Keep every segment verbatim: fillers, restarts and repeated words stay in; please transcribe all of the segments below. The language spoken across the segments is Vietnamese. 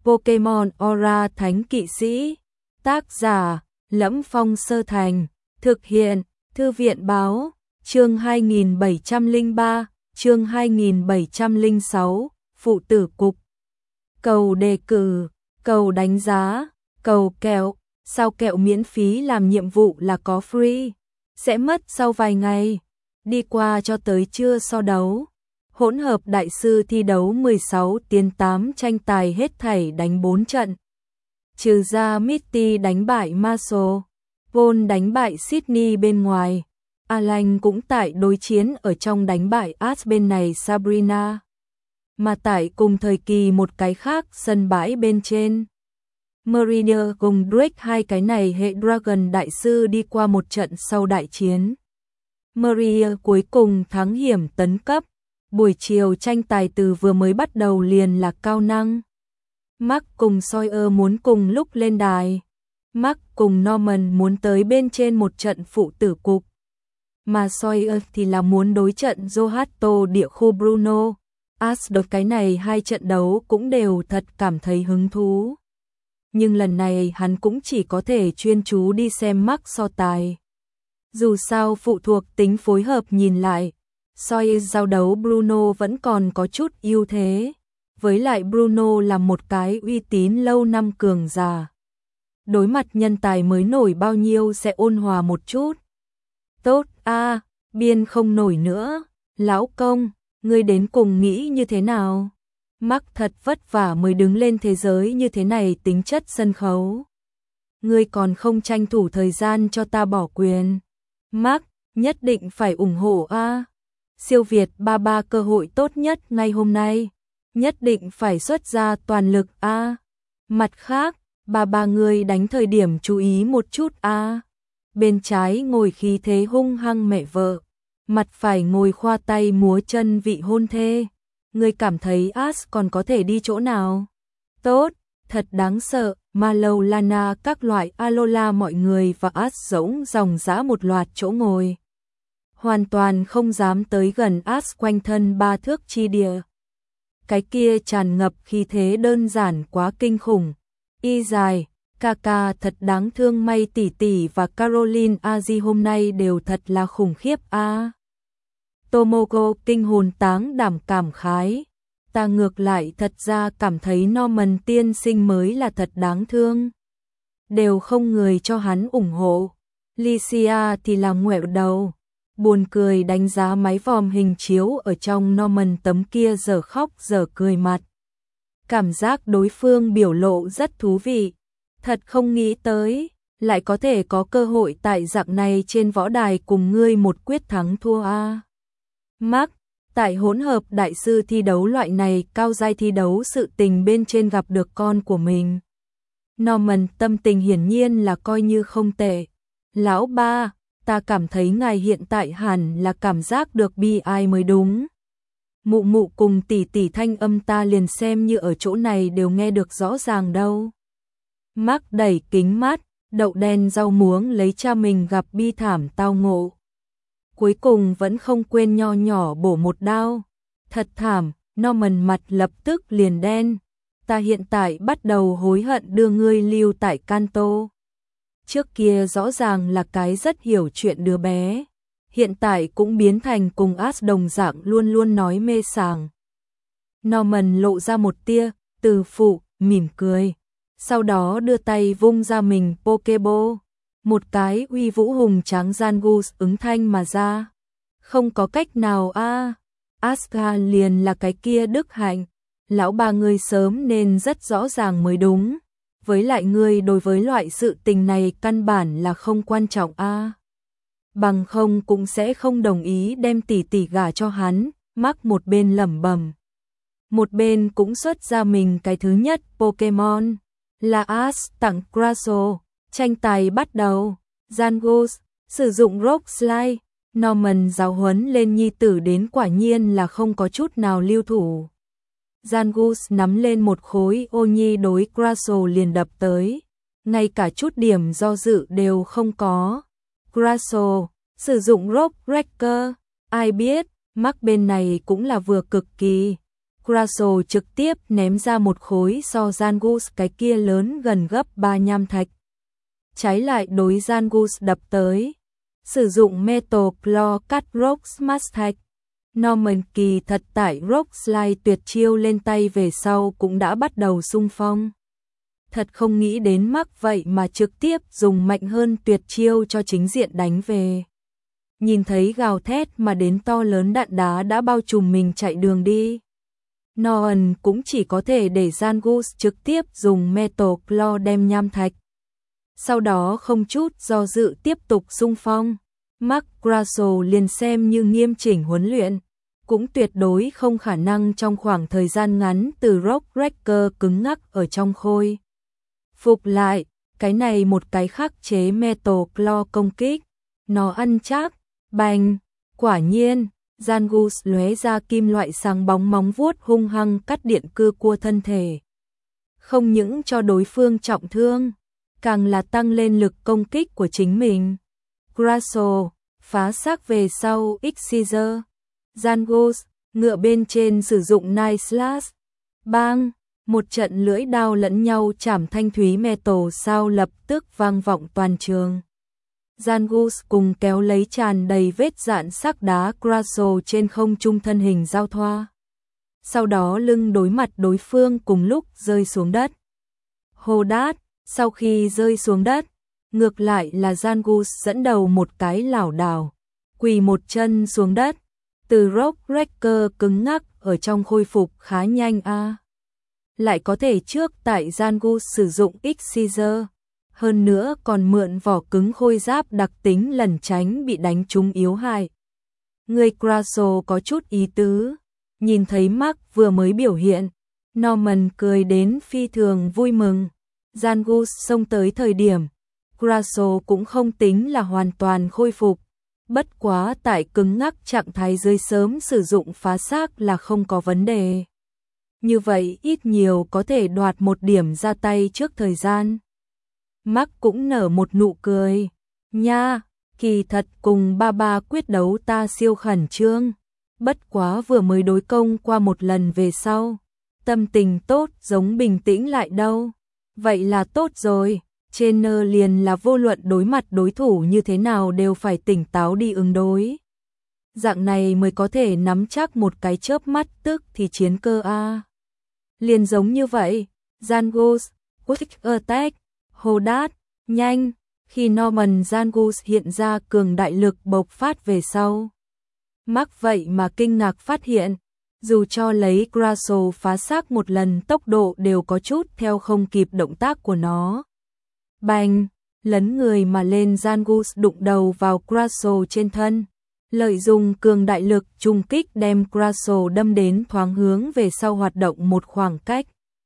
Pokemon Aura Thánh Kỵ Sĩ. Tác giả: Lẫm Phong Sơ Thành. Thực hiện: Thư viện báo. Chương hai nghìn bảy trăm lẻ ba, chương hai nghìn bảy trăm lẻ sáu, phụ tử cục. Cầu đề cử, cầu đánh giá, cầu kẹo. Sao kẹo miễn phí làm nhiệm vụ là có free, sẽ mất sau vài ngày. Đi qua cho tới trưa so đấu. Hỗn hợp đại sư thi đấu mười sáu tiến tám tranh tài hết thảy đánh bốn trận. Trừ ra Mitty đánh bại Marshall, Paul đánh bại Sydney bên ngoài, Alan cũng tại đối chiến ở trong đánh bại Ash bên này Sabrina. Mà tại cùng thời kỳ một cái khác sân bãi bên trên, Maria cùng Drake hai cái này hệ Dragon đại sư đi qua một trận sau đại chiến. Maria cuối cùng thắng hiểm tấn cấp. Buổi chiều tranh tài từ vừa mới bắt đầu liền là cao năng. Mark cùng Sawyer muốn cùng lúc lên đài. Mark cùng Norman muốn tới bên trên một trận phụ tử cục. Mà Sawyer thì là muốn đối trận Johto địa khu Bruno. Ash đột cái này hai trận đấu cũng đều thật cảm thấy hứng thú. Nhưng lần này hắn cũng chỉ có thể chuyên chú đi xem Mark so tài. Dù sao phụ thuộc tính phối hợp nhìn lại, Sawyer giao đấu Bruno vẫn còn có chút ưu thế. Với lại Bruno là một cái uy tín lâu năm cường giả. Đối mặt nhân tài mới nổi bao nhiêu sẽ ôn hòa một chút. Tốt a, à, biên không nổi nữa. Lão công, ngươi đến cùng nghĩ như thế nào? Mark thật vất vả mới đứng lên thế giới như thế này tính chất sân khấu. Ngươi còn không tranh thủ thời gian cho ta bỏ quyền. Mark, nhất định phải ủng hộ a. À. Siêu Việt ba ba cơ hội tốt nhất ngay hôm nay. Nhất định phải xuất ra toàn lực a. À. Mặt khác, ba ba người đánh thời điểm chú ý một chút a. À. Bên trái ngồi khí thế hung hăng mẹ vợ. Mặt phải ngồi khoa tay múa chân vị hôn thê. Ngươi cảm thấy Ash còn có thể đi chỗ nào? Tốt, thật đáng sợ. Mallow Lana các loại Alola mọi người và Ash rỗng dòng dã một loạt chỗ ngồi. Hoàn toàn không dám tới gần Ash quanh thân ba thước chi địa. Cái kia tràn ngập khí thế đơn giản quá kinh khủng. Y dài, Kaka thật đáng thương, May tỷ tỷ và Caroline Aji hôm nay đều thật là khủng khiếp a. À. Tomoko kinh hồn táng đảm cảm khái. Ta ngược lại thật ra cảm thấy Norman tiên sinh mới là thật đáng thương. Đều không người cho hắn ủng hộ. Licia thì là ngoẹo đầu. Buồn cười đánh giá máy vòm hình chiếu ở trong Norman tấm kia giờ khóc giờ cười mặt. Cảm giác đối phương biểu lộ rất thú vị. Thật không nghĩ tới, lại có thể có cơ hội tại dạng này trên võ đài cùng ngươi một quyết thắng thua a. À. Mark, tại hỗn hợp đại sư thi đấu loại này cao giai thi đấu sự tình bên trên gặp được con của mình. Norman tâm tình hiển nhiên là coi như không tệ. Lão ba, ta cảm thấy ngài hiện tại hẳn là cảm giác được bi ai mới đúng. Mụ mụ cùng tỷ tỷ thanh âm ta liền xem như ở chỗ này đều nghe được rõ ràng đâu. Mark đẩy kính mắt, đậu đen rau muống lấy cha mình gặp bi thảm tao ngộ. Cuối cùng vẫn không quên nho nhỏ bổ một đao. Thật thảm, Norman mặt lập tức liền đen. Ta hiện tại bắt đầu hối hận đưa ngươi lưu tại Kanto. Trước kia rõ ràng là cái rất hiểu chuyện đứa bé. Hiện tại cũng biến thành cùng Ash đồng dạng luôn luôn nói mê sảng. Norman lộ ra một tia, từ phụ, mỉm cười. Sau đó đưa tay vung ra mình Pokeball. Một cái uy vũ hùng tráng Zangoose ứng thanh mà ra. Không có cách nào a. À. Aska liền là cái kia đức hạnh. Lão ba ngươi sớm nên rất rõ ràng mới đúng. Với lại ngươi đối với loại sự tình này căn bản là không quan trọng a. À. Bằng không cũng sẽ không đồng ý đem tỷ tỷ gả cho hắn. Mark một bên lẩm bẩm, một bên cũng xuất ra mình cái thứ nhất Pokemon. Là Ash tặng Grasso. Tranh tài bắt đầu. Zangoose sử dụng Rock Slide. Norman giáo huấn lên nhi tử đến quả nhiên là không có chút nào lưu thủ. Zangoose nắm lên một khối ô nhi đối Grasso liền đập tới. Ngay cả chút điểm do dự đều không có. Grasso sử dụng Rock Breaker. Ai biết, Mark bên này cũng là vừa cực kỳ. Grasso trực tiếp ném ra một khối so Zangus cái kia lớn gần gấp ba nham thạch. Trái lại đối Zangus đập tới, sử dụng Metal Claw cắt Rock Smash thạch. Norman kỳ thật tải Rock Slide tuyệt chiêu lên tay về sau cũng đã bắt đầu xung phong. Thật không nghĩ đến mắc vậy mà trực tiếp dùng mạnh hơn tuyệt chiêu cho chính diện đánh về. Nhìn thấy gào thét mà đến to lớn đạn đá đã bao trùm mình chạy đường đi. Noan cũng chỉ có thể để Zangus trực tiếp dùng Metal Claw đem nham thạch. Sau đó không chút do dự tiếp tục xung phong. Mark Grasso liền xem như nghiêm chỉnh huấn luyện, cũng tuyệt đối không khả năng trong khoảng thời gian ngắn từ Rock Breaker cứng ngắc ở trong khôi phục lại, cái này một cái khắc chế Metal Claw công kích, nó ăn chắc, bành, quả nhiên, Zangus lóe ra kim loại sáng bóng móng vuốt hung hăng cắt điện cưa cua thân thể. Không những cho đối phương trọng thương, càng là tăng lên lực công kích của chính mình. Grasso phá xác về sau X-Scissor. Zangus ngựa bên trên sử dụng Knife Slash. Bang, một trận lưỡi đao lẫn nhau chảm thanh thúy metal sao lập tức vang vọng toàn trường. Zangus cùng kéo lấy tràn đầy vết dạn sắc đá Grasso trên không trung thân hình giao thoa. Sau đó lưng đối mặt đối phương cùng lúc rơi xuống đất. Hô đát, sau khi rơi xuống đất, ngược lại là Zangus dẫn đầu một cái lảo đảo, quỳ một chân xuống đất. Từ Rock Breaker cứng ngắc ở trong khôi phục khá nhanh a. À. Lại có thể trước tại Zangus sử dụng X-Scissor, hơn nữa còn mượn vỏ cứng khôi giáp đặc tính lẩn tránh bị đánh trúng yếu hại. Người Grasso có chút ý tứ, nhìn thấy Mark vừa mới biểu hiện, Norman cười đến phi thường vui mừng. Zangus xông tới thời điểm, Grasso cũng không tính là hoàn toàn khôi phục. Bất quá tại cứng ngắc trạng thái dưới sớm sử dụng phá xác là không có vấn đề. Như vậy ít nhiều có thể đoạt một điểm ra tay trước thời gian. Mark cũng nở một nụ cười. Nha, kỳ thật cùng ba ba quyết đấu ta siêu khẩn trương. Bất quá vừa mới đối công qua một lần về sau. Tâm tình tốt giống bình tĩnh lại đâu. Vậy là tốt rồi. Trainer liền là vô luận đối mặt đối thủ như thế nào đều phải tỉnh táo đi ứng đối. Dạng này mới có thể nắm chắc một cái chớp mắt tức thì chiến cơ a. Liền giống như vậy, Zangus, Quick Attack, Hold That, nhanh, khi Norman Zangus hiện ra cường đại lực bộc phát về sau. Mark vậy mà kinh ngạc phát hiện, dù cho lấy Grasso phá xác một lần tốc độ đều có chút theo không kịp động tác của nó. Bành, lấn người mà lên Zangus đụng đầu vào Grasso trên thân. Lợi dụng cường đại lực trùng kích đem Grasso đâm đến thoáng hướng về sau hoạt động một khoảng cách.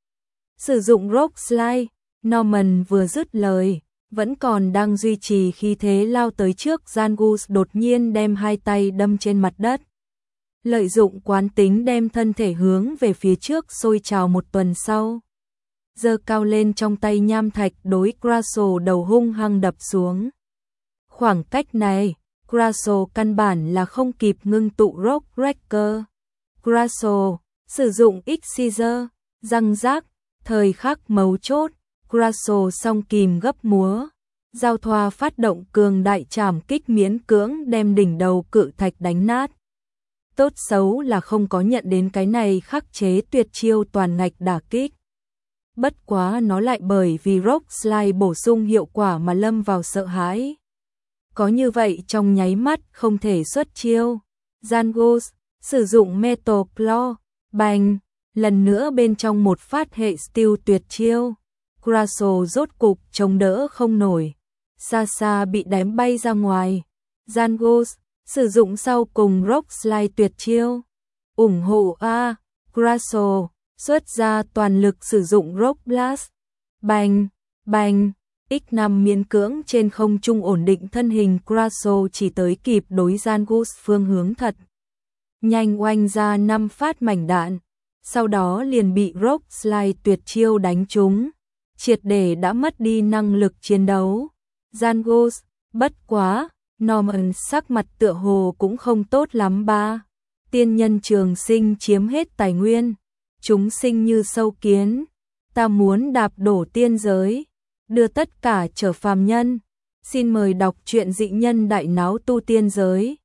Sử dụng Rock Slide, Norman vừa dứt lời, vẫn còn đang duy trì khí thế lao tới trước Zangus đột nhiên đem hai tay đâm trên mặt đất. Lợi dụng quán tính đem thân thể hướng về phía trước sôi trào một tuần sau. Giơ cao lên trong tay nham thạch đối Grasso đầu hung hăng đập xuống. Khoảng cách này, Grasso căn bản là không kịp ngưng tụ Rock Breaker. Grasso sử dụng X-Scissor, răng rác, thời khắc mấu chốt, Grasso song kìm gấp múa, giao thoa phát động cường đại trảm kích miễn cưỡng đem đỉnh đầu cự thạch đánh nát. Tốt xấu là không có nhận đến cái này khắc chế tuyệt chiêu toàn ngạch đả kích. Bất quá nó lại bởi vì Rock Slide bổ sung hiệu quả mà lâm vào sợ hãi. Có như vậy trong nháy mắt không thể xuất chiêu. Zangus sử dụng Metal Claw, bành, lần nữa bên trong một phát hệ steel tuyệt chiêu. Grasso rốt cục chống đỡ không nổi, xa xa bị đánh bay ra ngoài. Zangus sử dụng sau cùng Rock Slide tuyệt chiêu. Ủng hộ A, Grasso xuất ra toàn lực sử dụng Rock Blast. Bành, bành, X năm miễn cưỡng trên không trung ổn định thân hình Grasso chỉ tới kịp đối Zangus phương hướng thật. Nhanh oanh ra năm phát mảnh đạn, sau đó liền bị Rock Slide tuyệt chiêu đánh trúng, triệt để đã mất đi năng lực chiến đấu. Zangus, bất quá, Norman sắc mặt tựa hồ cũng không tốt lắm ba. Tiên nhân trường sinh chiếm hết tài nguyên, chúng sinh như sâu kiến, ta muốn đạp đổ tiên giới, đưa tất cả trở phàm nhân. Xin mời đọc truyện Dị Nhân Đại Náo Tu Tiên Giới.